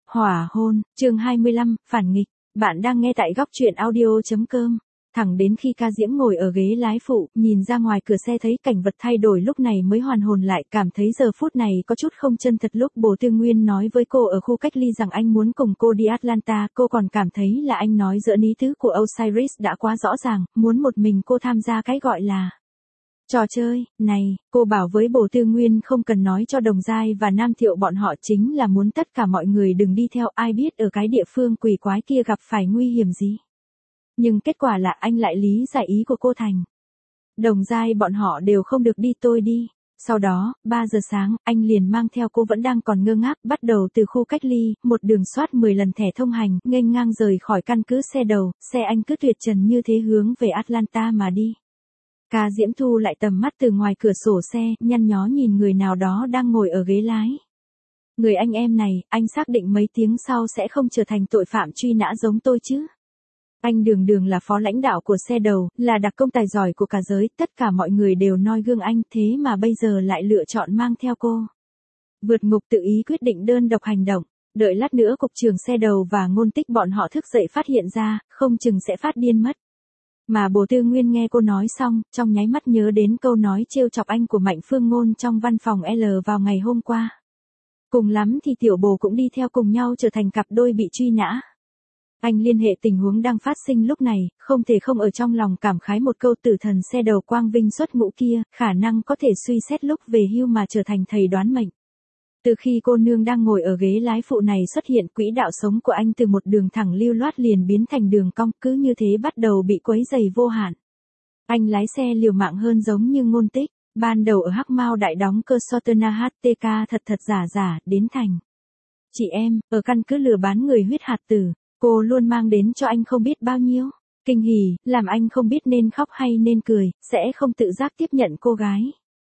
Hỏa hôn, chương 25, phản nghịch. Bạn đang nghe tại góc truyện audio.com. Thẳng đến khi Ca Diễm ngồi ở ghế lái phụ, nhìn ra ngoài cửa xe thấy cảnh vật thay đổi lúc này mới hoàn hồn lại, cảm thấy giờ phút này có chút không chân thật. Lúc Bồ Tư Nguyên nói với cô ở khu cách ly rằng anh muốn cùng cô đi Atlanta, cô còn cảm thấy là anh nói giỡn. Ý tứ của Osiris đã quá rõ ràng, muốn một mình cô tham gia cái gọi là trò chơi này. Cô bảo với Bồ Tư Nguyên không cần nói cho Đồng Giai và Nam Thiệu bọn họ, chính là muốn tất cả mọi người đừng đi theo, ai biết ở cái địa phương quỷ quái kia gặp phải nguy hiểm gì. Nhưng kết quả là anh lại lý giải ý của cô thành Đồng Giai bọn họ đều không được đi, tôi đi. Sau đó, 3 giờ sáng, anh liền mang theo cô vẫn đang còn ngơ ngác, bắt đầu từ khu cách ly, một đường soát 10 lần thẻ thông hành, nghênh ngang rời khỏi căn cứ xe đầu, xe anh cứ tuyệt trần như thế hướng về Atlanta mà đi. Ca Diễm thu lại tầm mắt từ ngoài cửa sổ xe, nhăn nhó nhìn người nào đó đang ngồi ở ghế lái. Người anh em này, anh xác định mấy tiếng sau sẽ không trở thành tội phạm truy nã giống tôi chứ? Anh đường đường là phó lãnh đạo của xe đầu, là đặc công tài giỏi của cả giới, tất cả mọi người đều noi gương anh, thế mà bây giờ lại lựa chọn mang theo cô. Vượt ngục tự ý quyết định đơn độc hành động, đợi lát nữa cục trưởng xe đầu và Ngôn Tích bọn họ thức dậy phát hiện ra, không chừng sẽ phát điên mất. Mà Bồ Tư Nguyên nghe cô nói xong, trong nháy mắt nhớ đến câu nói trêu chọc anh của Mạnh Phương Ngôn trong văn phòng L vào ngày hôm qua. Cùng lắm thì tiểu Bồ cũng đi theo cùng nhau trở thành cặp đôi bị truy nã. Anh liên hệ tình huống đang phát sinh lúc này, không thể không ở trong lòng cảm khái một câu, tử thần xe đầu quang vinh xuất ngũ kia, khả năng có thể suy xét lúc về hưu mà trở thành thầy đoán mệnh. Từ khi cô nương đang ngồi ở ghế lái phụ này xuất hiện, quỹ đạo sống của anh từ một đường thẳng lưu loát liền biến thành đường cong, cứ như thế bắt đầu bị quấy rầy vô hạn. Anh lái xe liều mạng hơn giống như Ngôn Tích, ban đầu ở Hắc Mao đại đóng cơ Sotana HTK thật giả đến thành chị em, ở căn cứ lừa bán người huyết hạt tử, cô luôn mang đến cho anh không biết bao nhiêu kinh hỉ, làm anh không biết nên khóc hay nên cười, sẽ không tự giác tiếp nhận cô gái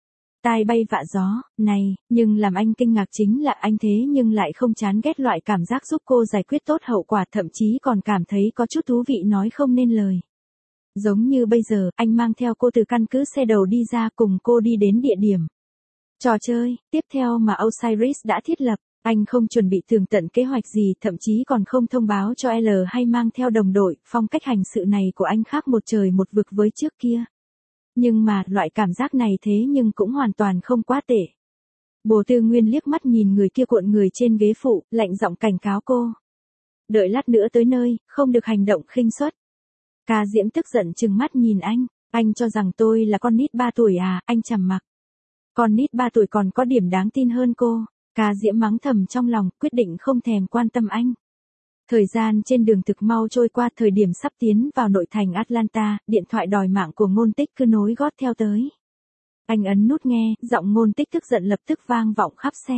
tai bay vạ gió này, nhưng làm anh kinh ngạc chính là anh thế nhưng lại không chán ghét loại cảm giác giúp cô giải quyết tốt hậu quả, thậm chí còn cảm thấy có chút thú vị nói không nên lời. Giống như bây giờ, anh mang theo cô từ căn cứ xe đầu đi ra, cùng cô đi đến địa điểm trò chơi tiếp theo mà Osiris đã thiết lập. Anh không chuẩn bị tường tận kế hoạch gì, thậm chí còn không thông báo cho L hay mang theo đồng đội, phong cách hành sự này của anh khác một trời một vực với trước kia. Nhưng mà, loại cảm giác này thế nhưng cũng hoàn toàn không quá tệ. Bồ Tư Nguyên liếc mắt nhìn người kia cuộn người trên ghế phụ, lạnh giọng cảnh cáo cô. Đợi lát nữa tới nơi, không được hành động khinh suất. Ca Diễm tức giận trừng mắt nhìn anh cho rằng tôi là con nít 3 tuổi à, anh trầm mặc. Con nít 3 tuổi còn có điểm đáng tin hơn cô. Ca Diễm mắng thầm trong lòng, quyết định không thèm quan tâm anh. Thời gian trên đường thực mau trôi qua, thời điểm sắp tiến vào nội thành Atlanta, điện thoại đòi mạng của Ngôn Tích cứ nối gót theo tới. Anh ấn nút nghe, giọng Ngôn Tích tức giận lập tức vang vọng khắp xe.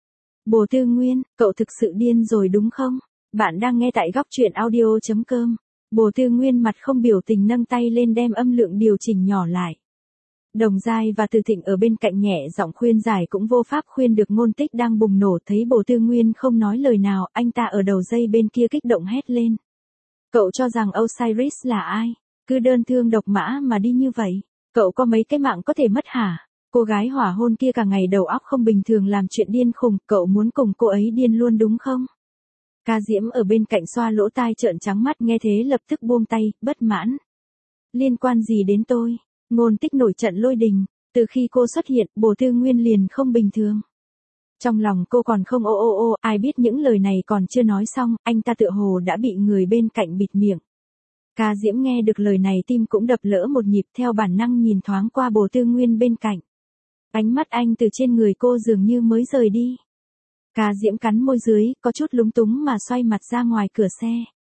Bồ Tư Nguyên, cậu thực sự điên rồi đúng không? Bạn đang nghe tại góc truyện audio.com. Bồ Tư Nguyên mặt không biểu tình nâng tay lên đem âm lượng điều chỉnh nhỏ lại. Đồng Giai và Từ Thịnh ở bên cạnh nhẹ giọng khuyên giải cũng vô pháp khuyên được Ngôn Tích đang bùng nổ, thấy Bồ Tư Nguyên không nói lời nào, anh ta ở đầu dây bên kia kích động hét lên. Cậu cho rằng Osiris là ai? Cứ đơn thương độc mã mà đi như vậy. Cậu có mấy cái mạng có thể mất hả? Cô gái hỏa hôn kia cả ngày đầu óc không bình thường làm chuyện điên khùng, cậu muốn cùng cô ấy điên luôn đúng không? Ca Diễm ở bên cạnh xoa lỗ tai trợn trắng mắt, nghe thế lập tức buông tay, bất mãn. Liên quan gì đến tôi? Ngôn Tích nổi trận lôi đình, từ khi cô xuất hiện, Bồ Tư Nguyên liền không bình thường. Trong lòng cô còn không ai biết những lời này còn chưa nói xong, anh ta tựa hồ đã bị người bên cạnh bịt miệng. Ca Diễm nghe được lời này tim cũng đập lỡ một nhịp, theo bản năng nhìn thoáng qua Bồ Tư Nguyên bên cạnh. Ánh mắt anh từ trên người cô dường như mới rời đi. Ca Diễm cắn môi dưới, có chút lúng túng mà xoay mặt ra ngoài cửa xe.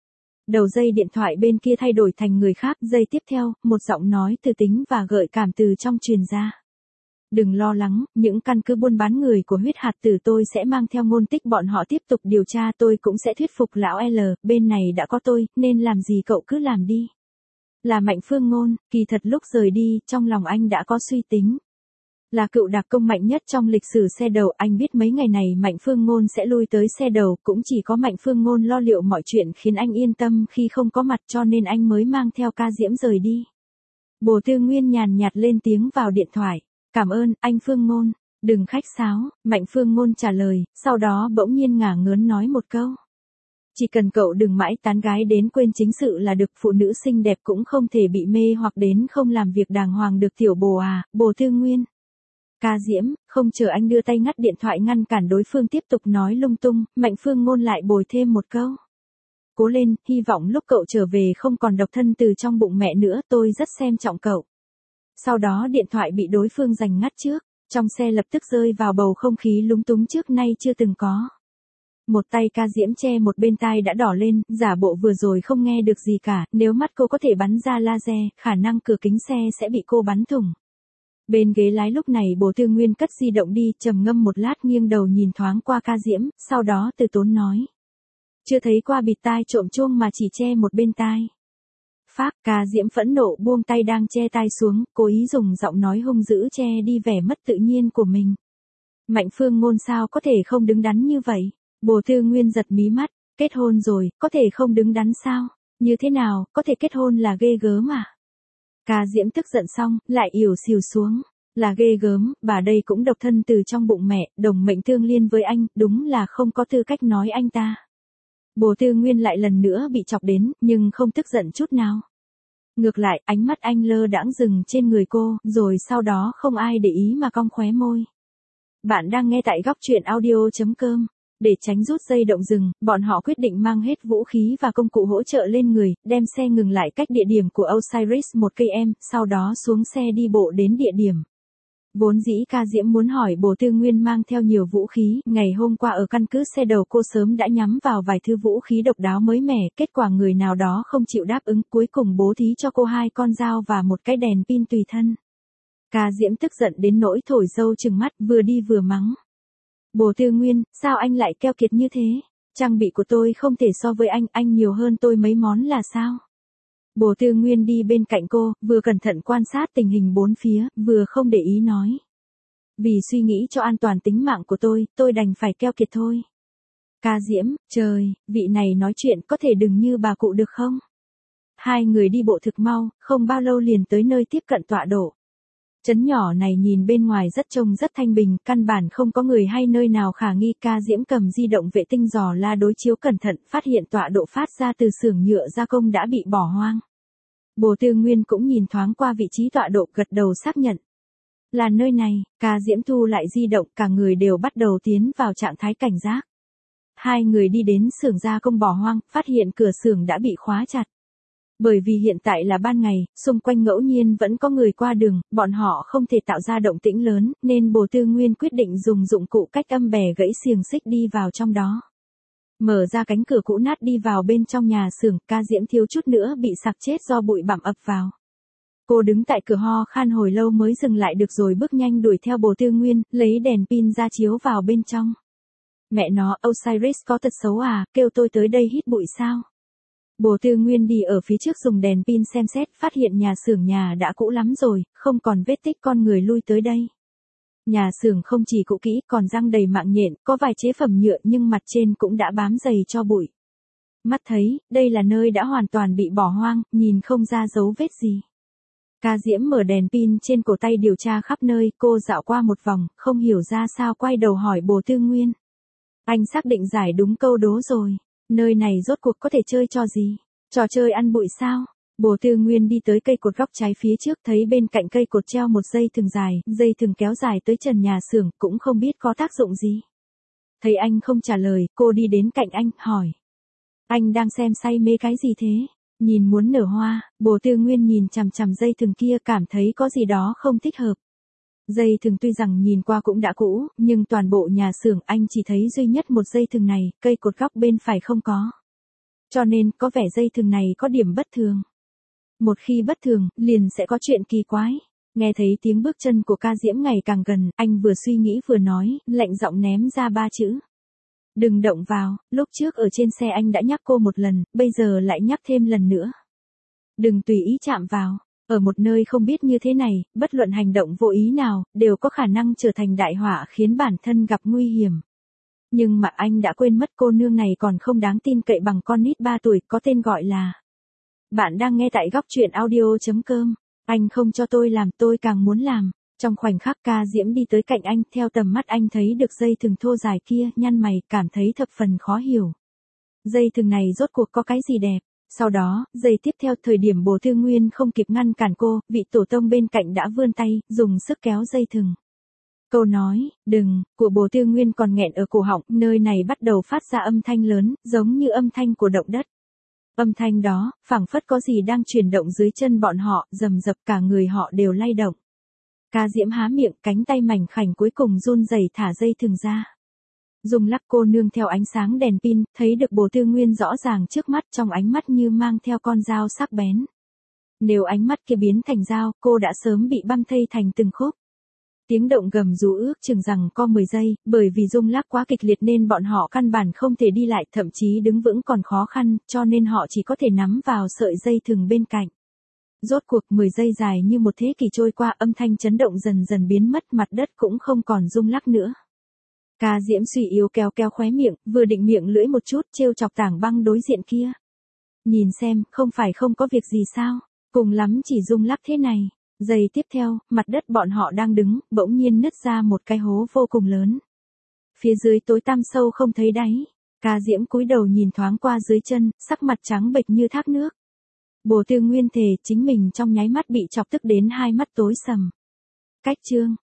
Đầu dây điện thoại bên kia thay đổi thành người khác, giây tiếp theo, một giọng nói từ tính và gợi cảm từ trong truyền ra. Đừng lo lắng, những căn cứ buôn bán người của huyết hạt tử tôi sẽ mang theo Ngôn Tích bọn họ tiếp tục điều tra, tôi cũng sẽ thuyết phục lão L, bên này đã có tôi, nên làm gì cậu cứ làm đi. Là Mạnh Phương Ngôn, kỳ thật lúc rời đi, trong lòng anh đã có suy tính. Là cựu đặc công mạnh nhất trong lịch sử xe đầu, anh biết mấy ngày này Mạnh Phương Ngôn sẽ lui tới xe đầu, cũng chỉ có Mạnh Phương Ngôn lo liệu mọi chuyện khiến anh yên tâm khi không có mặt, cho nên anh mới mang theo Ca Diễm rời đi. Bồ Tư Nguyên nhàn nhạt lên tiếng vào điện thoại. Cảm ơn, anh Phương Ngôn. Đừng khách sáo, Mạnh Phương Ngôn trả lời, sau đó bỗng nhiên ngả ngớn nói một câu. Chỉ cần cậu đừng mãi tán gái đến quên chính sự là được, phụ nữ xinh đẹp cũng không thể bị mê hoặc đến không làm việc đàng hoàng được tiểu bồ à, Bồ Tư Nguyên. Ca Diễm, không chờ anh đưa tay ngắt điện thoại ngăn cản đối phương tiếp tục nói lung tung, Mạnh Phương Ngôn lại bồi thêm một câu. Cố lên, hy vọng lúc cậu trở về không còn độc thân từ trong bụng mẹ nữa, tôi rất xem trọng cậu. Sau đó điện thoại bị đối phương giành ngắt trước, trong xe lập tức rơi vào bầu không khí lúng túng trước nay chưa từng có. Một tay Ca Diễm che một bên tai đã đỏ lên, giả bộ vừa rồi không nghe được gì cả, nếu mắt cô có thể bắn ra laser, khả năng cửa kính xe sẽ bị cô bắn thủng. Bên ghế lái lúc này Bồ Tư Nguyên cất di động đi, trầm ngâm một lát nghiêng đầu nhìn thoáng qua Ca Diễm, sau đó từ tốn nói. Chưa thấy qua bịt tai trộm chuông mà chỉ che một bên tai. Phác, Ca Diễm phẫn nộ buông tay đang che tai xuống, cố ý dùng giọng nói hung dữ che đi vẻ mất tự nhiên của mình. Mạnh Phương Ngôn sao có thể không đứng đắn như vậy? Bồ Tư Nguyên giật mí mắt, kết hôn rồi, có thể không đứng đắn sao? Như thế nào, có thể kết hôn là ghê gớm à? Ca Diễm tức giận xong, lại ỉu xìu xuống. Là ghê gớm, bà đây cũng độc thân từ trong bụng mẹ, đồng mệnh tương liên với anh, đúng là không có tư cách nói anh ta. Bồ Tư Nguyên lại lần nữa bị chọc đến, nhưng không tức giận chút nào. Ngược lại, ánh mắt anh lơ đãng dừng trên người cô, rồi sau đó không ai để ý mà cong khóe môi. Bạn đang nghe tại góc truyện audio.com. Để tránh rút dây động rừng, bọn họ quyết định mang hết vũ khí và công cụ hỗ trợ lên người, đem xe ngừng lại cách địa điểm của Osiris 1 km, sau đó xuống xe đi bộ đến địa điểm. Vốn dĩ Ca Diễm muốn hỏi Bồ Tư Nguyên mang theo nhiều vũ khí, ngày hôm qua ở căn cứ xe đầu cô sớm đã nhắm vào vài thứ vũ khí độc đáo mới mẻ, kết quả người nào đó không chịu đáp ứng, cuối cùng bố thí cho cô 2 con dao và một cái đèn pin tùy thân. Ca Diễm tức giận đến nỗi thổi dâu trừng mắt, vừa đi vừa mắng. Bồ Tư Nguyên, sao anh lại keo kiệt như thế? Trang bị của tôi không thể so với anh nhiều hơn tôi mấy món là sao? Bồ Tư Nguyên đi bên cạnh cô, vừa cẩn thận quan sát tình hình bốn phía, vừa không để ý nói. Vì suy nghĩ cho an toàn tính mạng của tôi đành phải keo kiệt thôi. Ca Diễm, trời, vị này nói chuyện có thể đừng như bà cụ được không? Hai người đi bộ thực mau, không bao lâu liền tới nơi tiếp cận tọa độ. Trấn nhỏ này nhìn bên ngoài trông rất thanh bình, căn bản không có người hay nơi nào khả nghi. Ca Diễm cầm di động vệ tinh dò la đối chiếu cẩn thận, phát hiện tọa độ phát ra từ xưởng nhựa gia công đã bị bỏ hoang. Bồ Tư Nguyên cũng nhìn thoáng qua vị trí tọa độ, gật đầu xác nhận. Là nơi này, Ca Diễm thu lại di động, cả người đều bắt đầu tiến vào trạng thái cảnh giác. Hai người đi đến xưởng gia công bỏ hoang, phát hiện cửa xưởng đã bị khóa chặt. Bởi vì hiện tại là ban ngày, xung quanh ngẫu nhiên vẫn có người qua đường, bọn họ không thể tạo ra động tĩnh lớn, nên Bồ Tư Nguyên quyết định dùng dụng cụ cách âm bẻ gãy xiềng xích đi vào trong đó. Mở ra cánh cửa cũ nát đi vào bên trong nhà xưởng, Ca Diễm thiếu chút nữa bị sặc chết do bụi bặm ập vào. Cô đứng tại cửa ho khan hồi lâu mới dừng lại được rồi bước nhanh đuổi theo Bồ Tư Nguyên, lấy đèn pin ra chiếu vào bên trong. Mẹ nó, Osiris có tật xấu à, kêu tôi tới đây hít bụi sao? Bồ Tư Nguyên đi ở phía trước dùng đèn pin xem xét, phát hiện nhà xưởng nhà đã cũ lắm rồi, không còn vết tích con người lui tới đây. Nhà xưởng không chỉ cũ kỹ còn răng đầy mạng nhện, có vài chế phẩm nhựa nhưng mặt trên cũng đã bám dày cho bụi. Mắt thấy, đây là nơi đã hoàn toàn bị bỏ hoang, nhìn không ra dấu vết gì. Ca Diễm mở đèn pin trên cổ tay điều tra khắp nơi, cô dạo qua một vòng, không hiểu ra sao quay đầu hỏi Bồ Tư Nguyên. Anh xác định giải đúng câu đố rồi. Nơi này rốt cuộc có thể chơi trò gì? Trò chơi ăn bụi sao? Bồ Tư Nguyên đi tới cây cột góc trái phía trước, thấy bên cạnh cây cột treo một dây thừng dài, dây thừng kéo dài tới trần nhà xưởng, cũng không biết có tác dụng gì. Thấy anh không trả lời, cô đi đến cạnh anh, hỏi. Anh đang xem say mê cái gì thế? Nhìn muốn nở hoa, Bồ Tư Nguyên nhìn chằm chằm dây thừng kia, cảm thấy có gì đó không thích hợp. Dây thừng tuy rằng nhìn qua cũng đã cũ, nhưng toàn bộ nhà xưởng anh chỉ thấy duy nhất một dây thừng này, cây cột góc bên phải không có. Cho nên, có vẻ dây thừng này có điểm bất thường. Một khi bất thường, liền sẽ có chuyện kỳ quái. Nghe thấy tiếng bước chân của Ca Diễm ngày càng gần, anh vừa suy nghĩ vừa nói, lạnh giọng ném ra 3 chữ. Đừng động vào, lúc trước ở trên xe anh đã nhắc cô một lần, bây giờ lại nhắc thêm lần nữa. Đừng tùy ý chạm vào. Ở một nơi không biết như thế này, bất luận hành động vô ý nào, đều có khả năng trở thành đại họa khiến bản thân gặp nguy hiểm. Nhưng mà anh đã quên mất cô nương này còn không đáng tin cậy bằng con nít 3 tuổi, có tên gọi là. Bạn đang nghe tại góc truyện audio.com. Anh không cho tôi làm, tôi càng muốn làm. Trong khoảnh khắc Ca Diễm đi tới cạnh anh, theo tầm mắt anh thấy được dây thừng thô dài kia, nhăn mày, cảm thấy thập phần khó hiểu. Dây thừng này rốt cuộc có cái gì đẹp? Sau đó, giây tiếp theo thời điểm Bồ Tư Nguyên không kịp ngăn cản cô, vị tổ tông bên cạnh đã vươn tay, dùng sức kéo dây thừng. Câu nói, đừng, của Bồ Tư Nguyên còn nghẹn ở cổ họng, nơi này bắt đầu phát ra âm thanh lớn, giống như âm thanh của động đất. Âm thanh đó, phảng phất có gì đang chuyển động dưới chân bọn họ, rầm rập cả người họ đều lay động. Ca Diễm há miệng, cánh tay mảnh khảnh cuối cùng run rẩy thả dây thừng ra. Dung Lắc cô nương theo ánh sáng đèn pin, thấy được Bồ Tư Nguyên rõ ràng trước mắt, trong ánh mắt như mang theo con dao sắc bén. Nếu ánh mắt kia biến thành dao, cô đã sớm bị băm thây thành từng khúc. Tiếng động gầm rú ước chừng rằng có 10 giây, bởi vì rung lắc quá kịch liệt nên bọn họ căn bản không thể đi lại, thậm chí đứng vững còn khó khăn, cho nên họ chỉ có thể nắm vào sợi dây thừng bên cạnh. Rốt cuộc 10 giây dài như một thế kỷ trôi qua, âm thanh chấn động dần dần biến mất, mặt đất cũng không còn rung lắc nữa. Ca Diễm suy yếu kéo kéo khóe miệng, vừa định miệng lưỡi một chút, trêu chọc Tảng Băng đối diện kia. Nhìn xem, không phải không có việc gì sao, cùng lắm chỉ rung lắc thế này. Giây tiếp theo, mặt đất bọn họ đang đứng, bỗng nhiên nứt ra một cái hố vô cùng lớn. Phía dưới tối tăm sâu không thấy đáy. Ca Diễm cúi đầu nhìn thoáng qua dưới chân, sắc mặt trắng bệch như thác nước. Bồ Tư Nguyên thề chính mình trong nháy mắt bị chọc tức đến hai mắt tối sầm. Cách chương